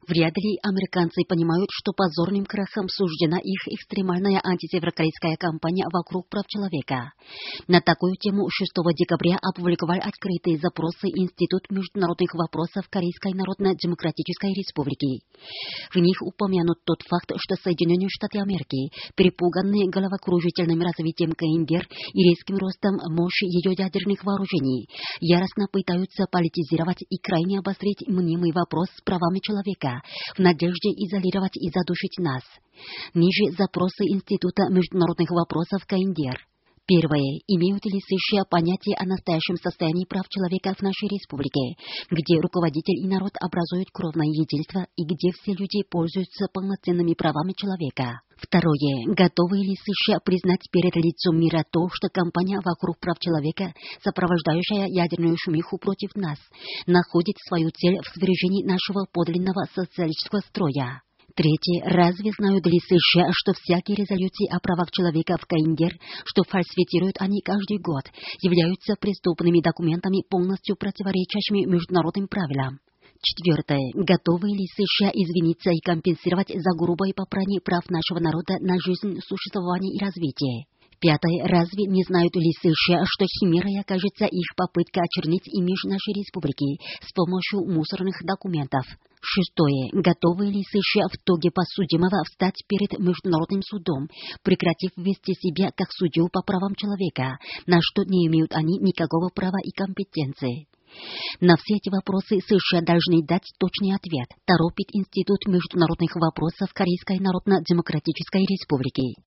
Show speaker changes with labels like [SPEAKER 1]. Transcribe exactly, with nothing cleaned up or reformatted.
[SPEAKER 1] Вряд ли американцы понимают, что позорным крахом суждена их экстремальная антисеверокорейская кампания вокруг прав человека. На такую тему шестого декабря опубликовал открытые запросы Институт международных вопросов Корейской Народно-Демократической Республики. В них упомянут тот факт, что Соединенные Штаты Америки, перепуганные головокружительным развитием КНДР и резким ростом мощи ее ядерных вооружений, яростно пытаются политизировать и крайне обострить мнимый вопрос с правами человека, в надежде изолировать и задушить нас. Ниже запросы Института международных вопросов КНДР. Первое. Имеют ли США понятие о настоящем состоянии прав человека в нашей республике, где руководитель и народ образуют кровное единство и где все люди пользуются полноценными правами человека? Второе. Готовы ли США признать перед лицом мира то, что кампания вокруг прав человека, сопровождающая ядерную шумиху против нас, находит свою цель в свержении нашего подлинного социалистического строя? Третье. Разве знают ли США, что всякие резолюции о правах человека в КНДР, что фальсифицируют они каждый год, являются преступными документами, полностью противоречащими международным правилам? Четвертое. Готовы ли США извиниться и компенсировать за грубое попрание прав нашего народа на жизнь, существование и развитие? Пятое. Разве не знают ли США, что химерой окажется их попытка очернить имидж нашей республики с помощью мусорных документов? Шестое. Готовы ли США в итоге подсудимого встать перед международным судом, прекратив вести себя как судью по правам человека, на что не имеют они никакого права и компетенции? На все эти вопросы США должны дать точный ответ, торопит Институт международных вопросов Корейской Народно-Демократической Республики.